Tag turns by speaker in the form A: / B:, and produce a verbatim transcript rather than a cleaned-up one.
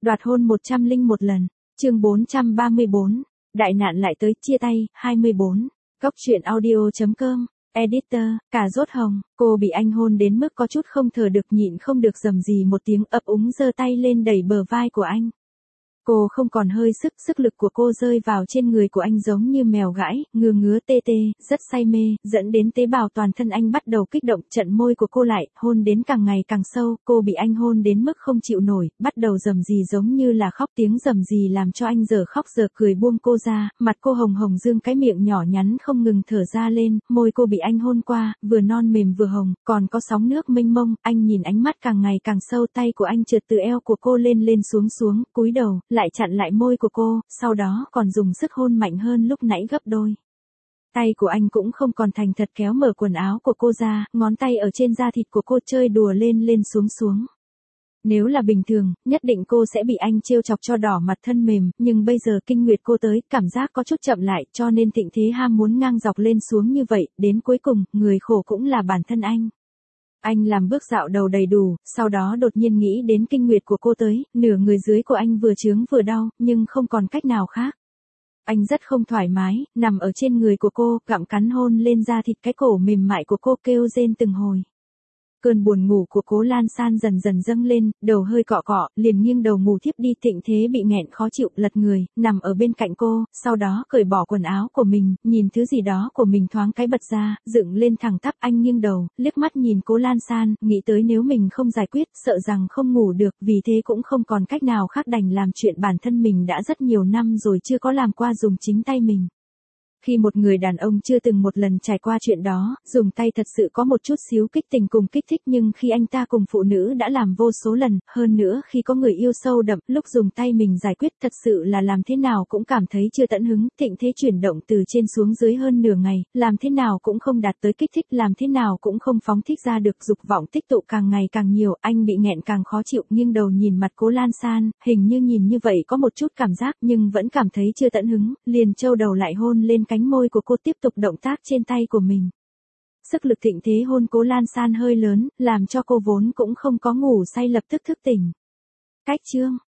A: Đoạt hôn một trăm lẻ một lần. Chương bốn trăm ba mươi bốn. Đại nạn lại tới, chia tay, hai mươi bốn. Cốc truyện audio chấm com. Editor, cà rốt hồng, cô bị anh hôn đến mức có chút không thở được, nhịn không được rầm rì một tiếng, ấp úng giơ tay lên đẩy bờ vai của anh. Cô không còn hơi sức, sức lực của cô rơi vào trên người của anh giống như mèo gãi, ngứa ngứa tê tê, rất say mê, dẫn đến tế bào toàn thân anh bắt đầu kích động, trận môi của cô lại, hôn đến càng ngày càng sâu, cô bị anh hôn đến mức không chịu nổi, bắt đầu rầm rì giống như là khóc, tiếng rầm rì làm cho anh giờ khóc giờ cười buông cô ra, mặt cô hồng hồng dương, cái miệng nhỏ nhắn không ngừng thở ra lên, môi cô bị anh hôn qua, vừa non mềm vừa hồng, còn có sóng nước mênh mông, anh nhìn ánh mắt càng ngày càng sâu, tay của anh trượt từ eo của cô lên lên xuống xuống, cúi đầu, lại chặn lại môi của cô, sau đó còn dùng sức hôn mạnh hơn lúc nãy gấp đôi. Tay của anh cũng không còn thành thật kéo mở quần áo của cô ra, ngón tay ở trên da thịt của cô chơi đùa lên lên xuống xuống. Nếu là bình thường, nhất định cô sẽ bị anh trêu chọc cho đỏ mặt thân mềm, nhưng bây giờ kinh nguyệt cô tới, cảm giác có chút chậm lại, cho nên thịnh thế ham muốn ngang dọc lên xuống như vậy, đến cuối cùng, người khổ cũng là bản thân anh. Anh làm bước dạo đầu đầy đủ, sau đó đột nhiên nghĩ đến kinh nguyệt của cô tới, nửa người dưới của anh vừa chướng vừa đau, nhưng không còn cách nào khác. Anh rất không thoải mái, nằm ở trên người của cô, gặm cắn hôn lên da thịt cái cổ mềm mại của cô, kêu rên từng hồi. Cơn buồn ngủ của Cố Lan San dần dần dâng lên, đầu hơi cọ cọ, liền nghiêng đầu ngủ thiếp đi. Thịnh Thế bị nghẹn khó chịu, lật người, nằm ở bên cạnh cô, sau đó cởi bỏ quần áo của mình, nhìn thứ gì đó của mình thoáng cái bật ra, dựng lên thẳng tắp. Anh nghiêng đầu, liếc mắt nhìn Cố Lan San, nghĩ tới nếu mình không giải quyết, sợ rằng không ngủ được, vì thế cũng không còn cách nào khác đành làm chuyện bản thân mình đã rất nhiều năm rồi chưa có làm qua, dùng chính tay mình. Khi một người đàn ông chưa từng một lần trải qua chuyện đó, dùng tay thật sự có một chút xíu kích tình cùng kích thích, nhưng khi anh ta cùng phụ nữ đã làm vô số lần, hơn nữa khi có người yêu sâu đậm, lúc dùng tay mình giải quyết thật sự là làm thế nào cũng cảm thấy chưa tận hứng. Thịnh Thế chuyển động từ trên xuống dưới hơn nửa ngày, làm thế nào cũng không đạt tới kích thích, làm thế nào cũng không phóng thích ra được, dục vọng tích tụ càng ngày càng nhiều, anh bị nghẹn càng khó chịu, nghiêng đầu nhìn mặt Cố Lan San, hình như nhìn như vậy có một chút cảm giác nhưng vẫn cảm thấy chưa tận hứng, liền trâu đầu lại hôn lên cánh môi của cô, tiếp tục động tác trên tay của mình. Sức lực Thịnh Thế hôn Cố Lan San hơi lớn, làm cho cô vốn cũng không có ngủ say lập tức thức tỉnh. Cách chương